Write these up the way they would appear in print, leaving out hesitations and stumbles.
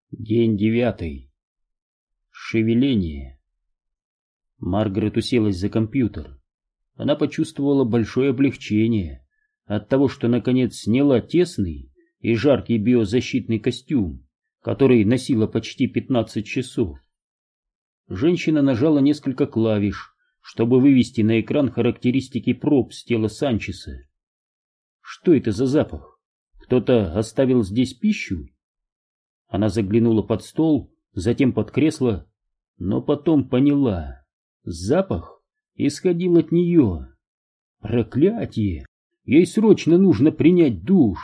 День 9. Шевеление. Маргарет уселась за компьютер. Она почувствовала большое облегчение от того, что наконец сняла тесный и жаркий биозащитный костюм, который носила почти 15 часов. Женщина нажала несколько клавиш, чтобы вывести на экран характеристики проб с тела Санчеса. Что это за запах? Кто-то оставил здесь пищу? Она заглянула под стол, затем под кресло, но потом поняла. Запах исходил от нее. Проклятие! Ей срочно нужно принять душ.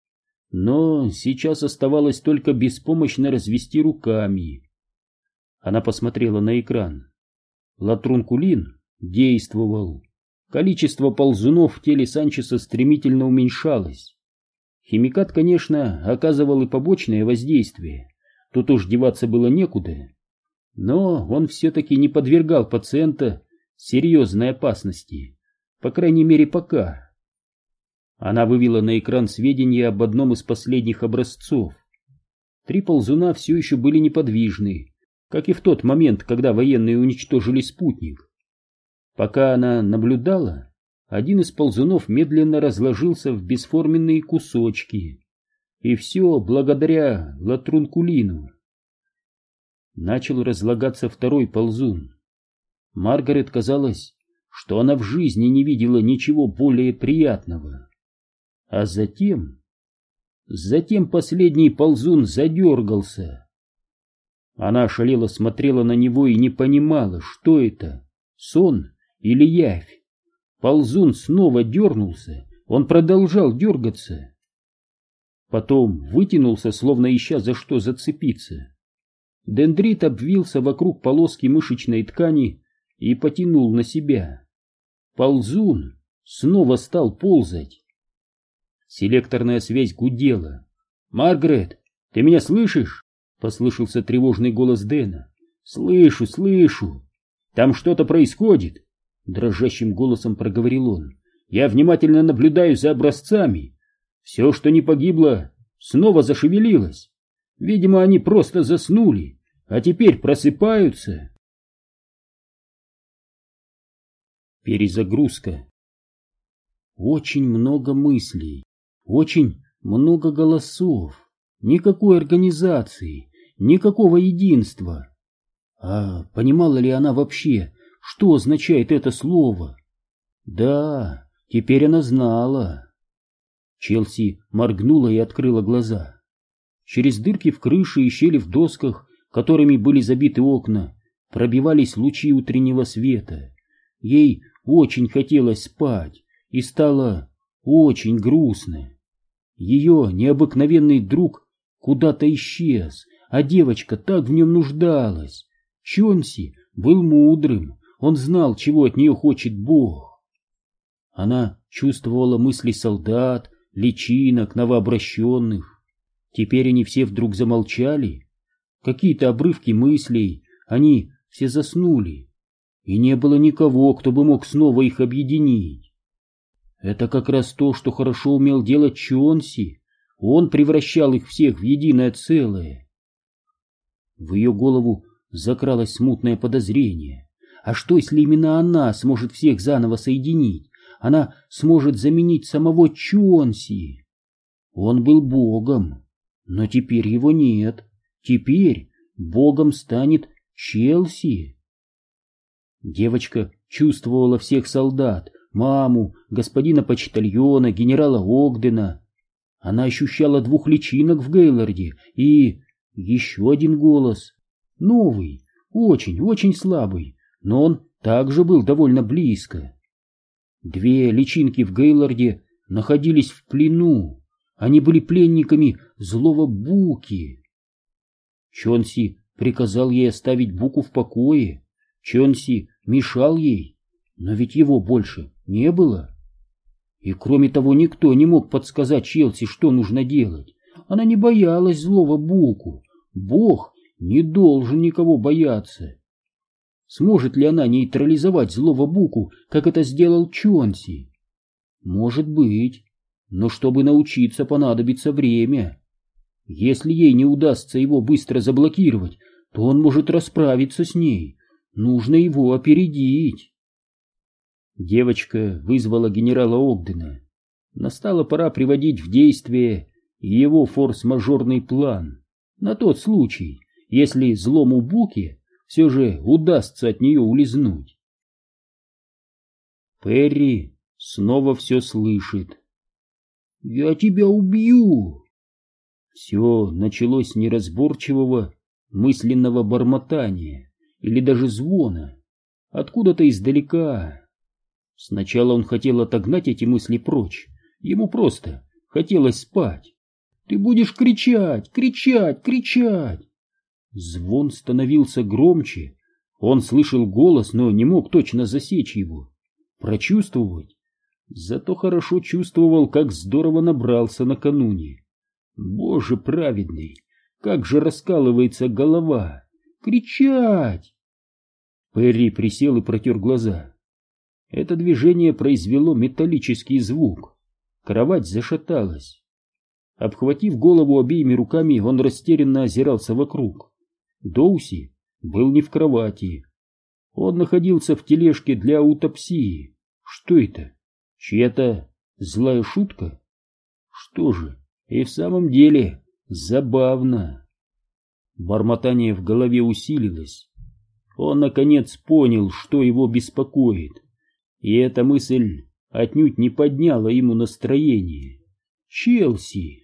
Но сейчас оставалось только беспомощно развести руками. Она посмотрела на экран. Латрункулин действовал. Количество ползунов в теле Санчеса стремительно уменьшалось. Химикат, конечно, оказывал и побочное воздействие, тут уж деваться было некуда, но он все-таки не подвергал пациента серьезной опасности, по крайней мере пока. Она вывела на экран сведения об одном из последних образцов. 3 ползуна все еще были неподвижны, как и в тот момент, когда военные уничтожили спутник. Пока она наблюдала, один из ползунов медленно разложился в бесформенные кусочки. И все благодаря латрункулину. Начал разлагаться второй ползун. Маргарет казалось, что она в жизни не видела ничего более приятного. А затем последний ползун задергался. Она ошалело смотрела на него и не понимала, что это, сон или явь. Ползун снова дернулся, он продолжал дергаться. Потом вытянулся, словно ища за что зацепиться. Дендрит обвился вокруг полоски мышечной ткани и потянул на себя. Ползун снова стал ползать. Селекторная связь гудела. «Маргарет, ты меня слышишь?» — послышался тревожный голос Дэна. «Слышу, слышу. Там что-то происходит», — дрожащим голосом проговорил он. «Я внимательно наблюдаю за образцами. Все, что не погибло, снова зашевелилось. Видимо, они просто заснули, а теперь просыпаются». Перезагрузка. Очень много мыслей, очень много голосов, никакой организации, никакого единства. А понимала ли она вообще, что означает это слово? Да, теперь она знала. Челси моргнула и открыла глаза. Через дырки в крыше и щели в досках, которыми были забиты окна, пробивались лучи утреннего света. Ей очень хотелось спать, и стало очень грустно. Ее необыкновенный друг куда-то исчез, а девочка так в нем нуждалась. Чонси был мудрым, он знал, чего от нее хочет Бог. Она чувствовала мысли солдат, личинок, новообращенных. Теперь они все вдруг замолчали. Какие-то обрывки мыслей, они все заснули. И не было никого, кто бы мог снова их объединить. Это как раз то, что хорошо умел делать Чонси. Он превращал их всех в единое целое. В ее голову закралось смутное подозрение. А что, если именно она сможет всех заново соединить? Она сможет заменить самого Чонси. Он был богом, но теперь его нет. Теперь богом станет Челси. Девочка чувствовала всех солдат, маму, господина почтальона, генерала Огдена. Она ощущала 2 личинок в Гейлорде и еще один голос. Новый, очень слабый, но он также был довольно близко. 2 личинки в Гейлорде находились в плену. Они были пленниками злого Буки. Чонси приказал ей оставить Буку в покое. Чонси мешал ей, но ведь его больше не было. И кроме того, никто не мог подсказать Челси, что нужно делать. Она не боялась злого Буку. Бог не должен никого бояться. Сможет ли она нейтрализовать злого Буку, как это сделал Чонси? Может быть, но чтобы научиться, понадобится время. Если ей не удастся его быстро заблокировать, то он может расправиться с ней. Нужно его опередить. Девочка вызвала генерала Огдена. Настала пора приводить в действие его форс-мажорный план, на тот случай, если злому Буке все же удастся от нее улизнуть. Перри снова все слышит. «Я тебя убью!» Все началось с неразборчивого мысленного бормотания или даже звона, откуда-то издалека. Сначала он хотел отогнать эти мысли прочь, ему просто хотелось спать. «Ты будешь кричать, кричать, кричать!» Звон становился громче, он слышал голос, но не мог точно засечь его, прочувствовать. Зато хорошо чувствовал, как здорово набрался накануне. Боже праведный, как же раскалывается голова! Кричать! Перри присел и протер глаза. Это движение произвело металлический звук. Кровать зашаталась. Обхватив голову обеими руками, он растерянно озирался вокруг. Доуси был не в кровати. Он находился в тележке для аутопсии. Что это? Чья-то злая шутка? Что же, и в самом деле забавно. Бормотание в голове усилилось. Он, наконец, понял, что его беспокоит. И эта мысль отнюдь не подняла ему настроение. Челси!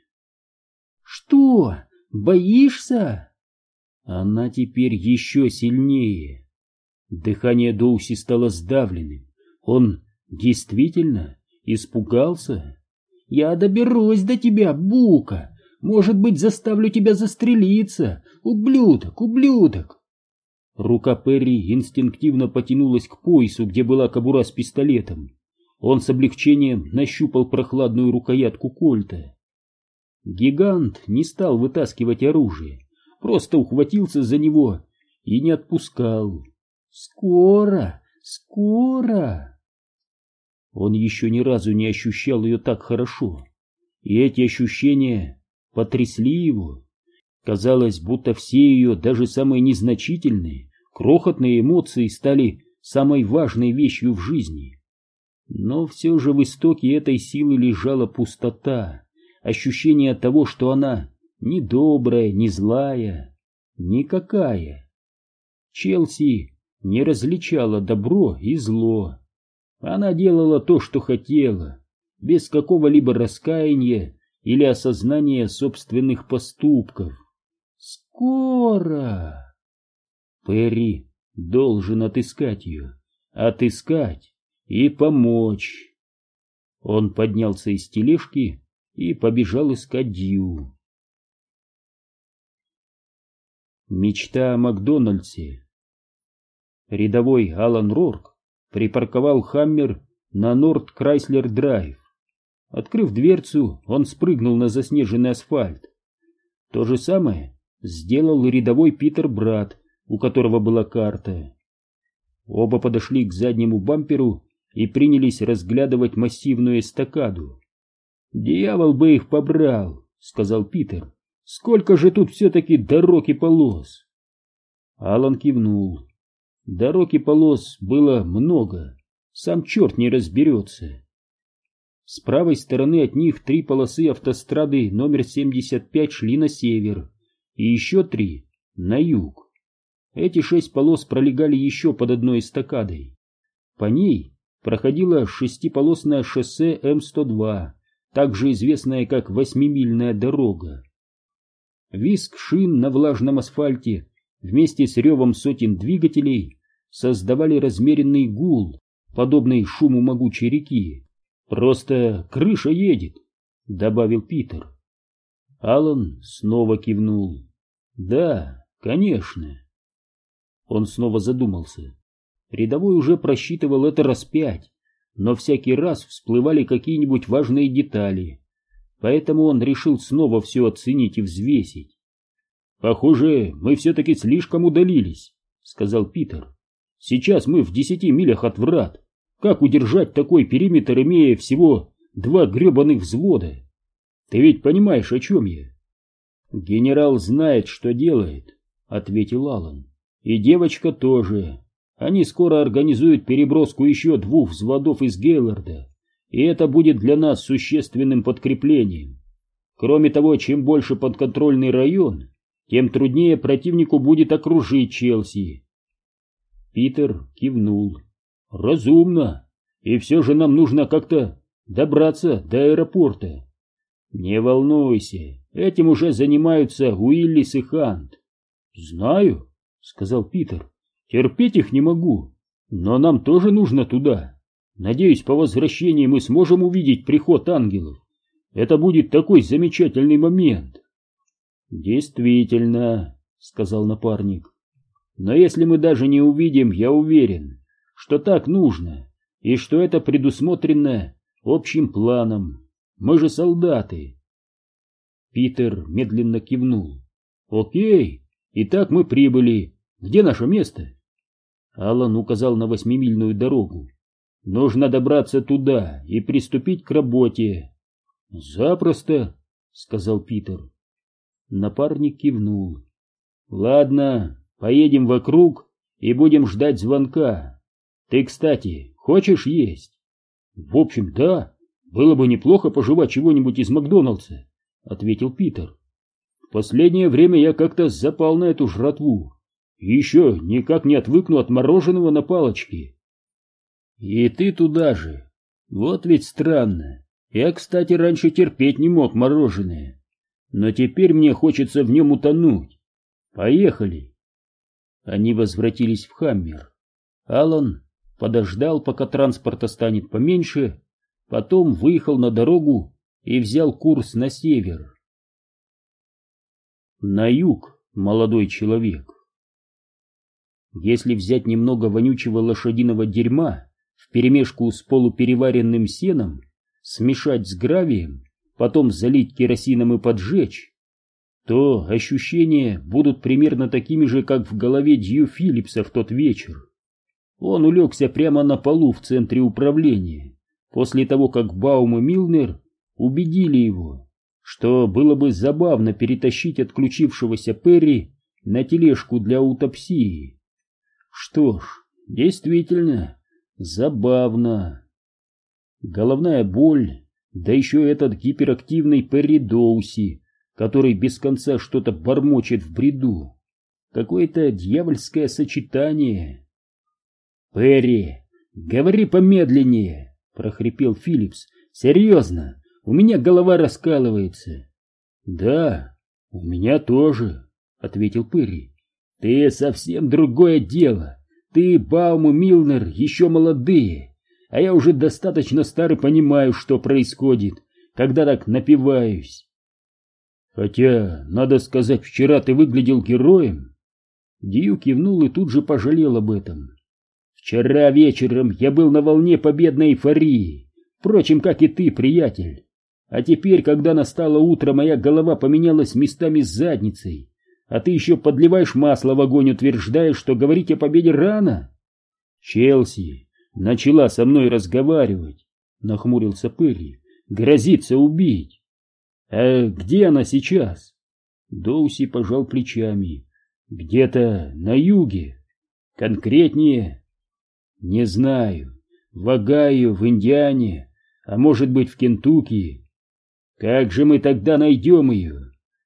«Что, боишься?» Она теперь еще сильнее. Дыхание Доуси стало сдавленным. Он действительно испугался? «Я доберусь до тебя, Бука! Может быть, заставлю тебя застрелиться! Ублюдок, ублюдок!» Рука Перри инстинктивно потянулась к поясу, где была кобура с пистолетом. Он с облегчением нащупал прохладную рукоятку кольта. Гигант не стал вытаскивать оружие, просто ухватился за него и не отпускал. «Скоро, скоро!» Он еще ни разу не ощущал ее так хорошо, и эти ощущения потрясли его. Казалось, будто все ее, даже самые незначительные, крохотные эмоции стали самой важной вещью в жизни. Но все же в истоке этой силы лежала пустота, ощущение того, что она не добрая, не злая, никакая. Челси не различала добро и зло. Она делала то, что хотела, без какого-либо раскаяния или осознания собственных поступков. Скоро! Перри должен отыскать ее, отыскать и помочь. Он поднялся из тележки и побежал искать Дью. Мечта о Макдональдсе. Рядовой Алан Рорк припарковал Хаммер на Норт Крайслер Драйв. Открыв дверцу, он спрыгнул на заснеженный асфальт. То же самое сделал и рядовой Питер Брат, у которого была карта. Оба подошли к заднему бамперу и принялись разглядывать массивную эстакаду. «Дьявол бы их побрал», — сказал Питер. «Сколько же тут все-таки дорог и полос?» Алан кивнул. Дорог и полос было много, сам черт не разберется. С правой стороны от них 3 полосы автострады номер 75 шли на север, и еще 3 на юг. Эти 6 полос пролегали еще под одной эстакадой. По ней проходило 6-полосное шоссе М-102, также известное как 8-мильная дорога. Визг шин на влажном асфальте вместе с ревом сотен двигателей создавали размеренный гул, подобный шуму могучей реки. «Просто крыша едет», — добавил Питер. Алан снова кивнул. «Да, конечно». Он снова задумался. Рядовой уже просчитывал это раз 5, но всякий раз всплывали какие-нибудь важные детали, поэтому он решил снова все оценить и взвесить. «Похоже, мы все-таки слишком удалились», — сказал Питер. «Сейчас мы в 10 милях от врат. Как удержать такой периметр, имея всего 2 гребаных взвода? Ты ведь понимаешь, о чем я?» Генерал знает, что делает, ответил Аллан. И девочка тоже. Они скоро организуют переброску еще 2 взводов из Гейлорда, и это будет для нас существенным подкреплением. Кроме того, чем больше подконтрольный район, тем труднее противнику будет окружить Челси. Питер кивнул. Разумно. И все же нам нужно как-то добраться до аэропорта. Не волнуйся, этим уже занимаются Уиллис и Хант. Знаю, сказал Питер. Терпеть их не могу, но нам тоже нужно туда. Надеюсь, по возвращении мы сможем увидеть приход ангелов. Это будет такой замечательный момент. Действительно, сказал напарник. Но если мы даже не увидим, я уверен, что так нужно, и что это предусмотрено общим планом. Мы же солдаты. Питер медленно кивнул. Окей, итак мы прибыли. Где наше место? Аллан указал на 8-мильную дорогу. Нужно добраться туда и приступить к работе. Запросто, сказал Питер. Напарник кивнул. Ладно, поедем вокруг и будем ждать звонка. Ты, кстати, хочешь есть? В общем, да. Было бы неплохо пожевать чего-нибудь из Макдоналдса, ответил Питер. В последнее время я как-то запал на эту жратву. И еще никак не отвыкну от мороженого на палочке. И ты туда же. Вот ведь странно. Я, кстати, раньше терпеть не мог мороженое. Но теперь мне хочется в нем утонуть. Поехали. Они возвратились в Хаммер. Аллан подождал, пока транспорта станет поменьше, потом выехал на дорогу и взял курс на север. На юг, молодой человек. Если взять немного вонючего лошадиного дерьма вперемешку с полупереваренным сеном, смешать с гравием, потом залить керосином и поджечь, то ощущения будут примерно такими же, как в голове Дью Филлипса в тот вечер. Он улегся прямо на полу в центре управления, после того, как Баум и Милнер убедили его, что было бы забавно перетащить отключившегося Перри на тележку для аутопсии. Что ж, действительно, забавно. Головная боль, да еще этот гиперактивный Перри Доуси, который без конца что-то бормочет в бреду. Какое-то дьявольское сочетание. «Перри, говори помедленнее!» — прохрипел Филлипс. «Серьезно, у меня голова раскалывается». «Да, у меня тоже», — ответил Перри. «Ты совсем другое дело. Ты, Баум и Милнер, еще молодые, а я уже достаточно стар и понимаю, что происходит, когда так напиваюсь». «Хотя, надо сказать, вчера ты выглядел героем». Дью кивнул и тут же пожалел об этом. «Вчера вечером я был на волне победной эйфории, впрочем, как и ты, приятель. А теперь, когда настало утро, моя голова поменялась местами с задницей, а ты еще подливаешь масло в огонь, утверждая, что говорить о победе рано». «Челси начала со мной разговаривать», — нахмурился Перри, — «грозится убить». «А где она сейчас?» Доуси пожал плечами. «Где-то на юге. Конкретнее?» «Не знаю. В Огайо, в Индиане, а может быть в Кентукки. Как же мы тогда найдем ее?»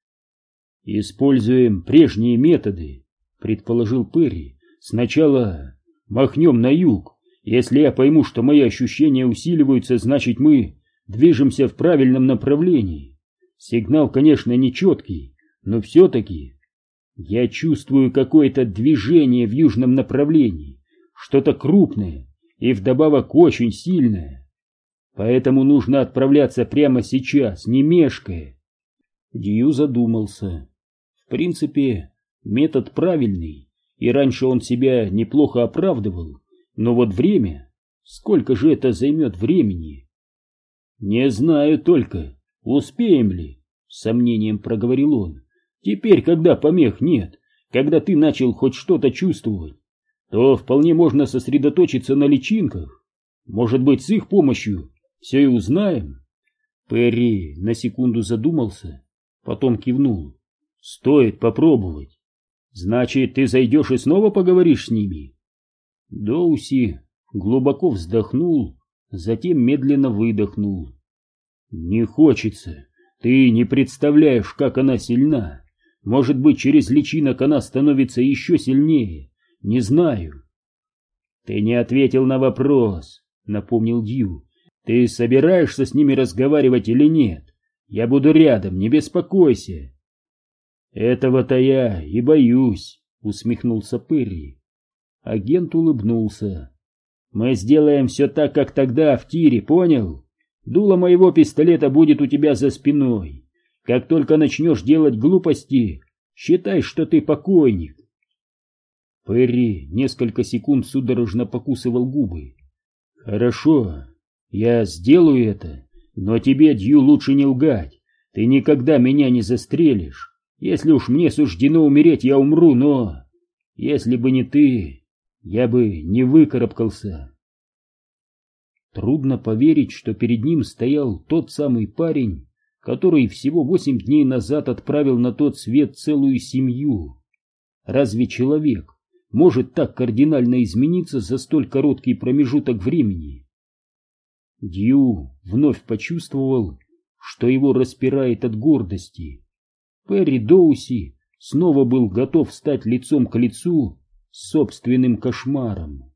«Используем прежние методы», — предположил Перри. «Сначала махнем на юг. Если я пойму, что мои ощущения усиливаются, значит мы движемся в правильном направлении. Сигнал, конечно, нечеткий, но все-таки я чувствую какое-то движение в южном направлении, что-то крупное и вдобавок очень сильное. Поэтому нужно отправляться прямо сейчас, не мешкая». Дью задумался. В принципе, метод правильный, и раньше он себя неплохо оправдывал, но вот время, сколько же это займет времени? «Не знаю только, успеем ли», — с сомнением проговорил он. «Теперь, когда помех нет, когда ты начал хоть что-то чувствовать, то вполне можно сосредоточиться на личинках. Может быть, с их помощью все и узнаем». Перри на секунду задумался, потом кивнул. Стоит попробовать. Значит, ты зайдешь и снова поговоришь с ними? Доуси глубоко вздохнул, затем медленно выдохнул. Не хочется. Ты не представляешь, как она сильна. Может быть, через личинок она становится еще сильнее. Не знаю. Ты не ответил на вопрос, напомнил Дью. Ты собираешься с ними разговаривать или нет? Я буду рядом, не беспокойся. Этого-то я и боюсь, усмехнулся Перри. Агент улыбнулся. Мы сделаем все так, как тогда в тире, понял? Дуло моего пистолета будет у тебя за спиной. Как только начнешь делать глупости, считай, что ты покойник. Перри несколько секунд судорожно покусывал губы. Хорошо, я сделаю это, но тебе, Дью, лучше не лгать. Ты никогда меня не застрелишь. Если уж мне суждено умереть, я умру, но... Если бы не ты, я бы не выкарабкался. Трудно поверить, что перед ним стоял тот самый парень, который всего 8 дней назад отправил на тот свет целую семью. Разве человек может так кардинально измениться за столь короткий промежуток времени? Дью вновь почувствовал, что его распирает от гордости. Перри Доуси снова был готов стать лицом к лицу с собственным кошмаром.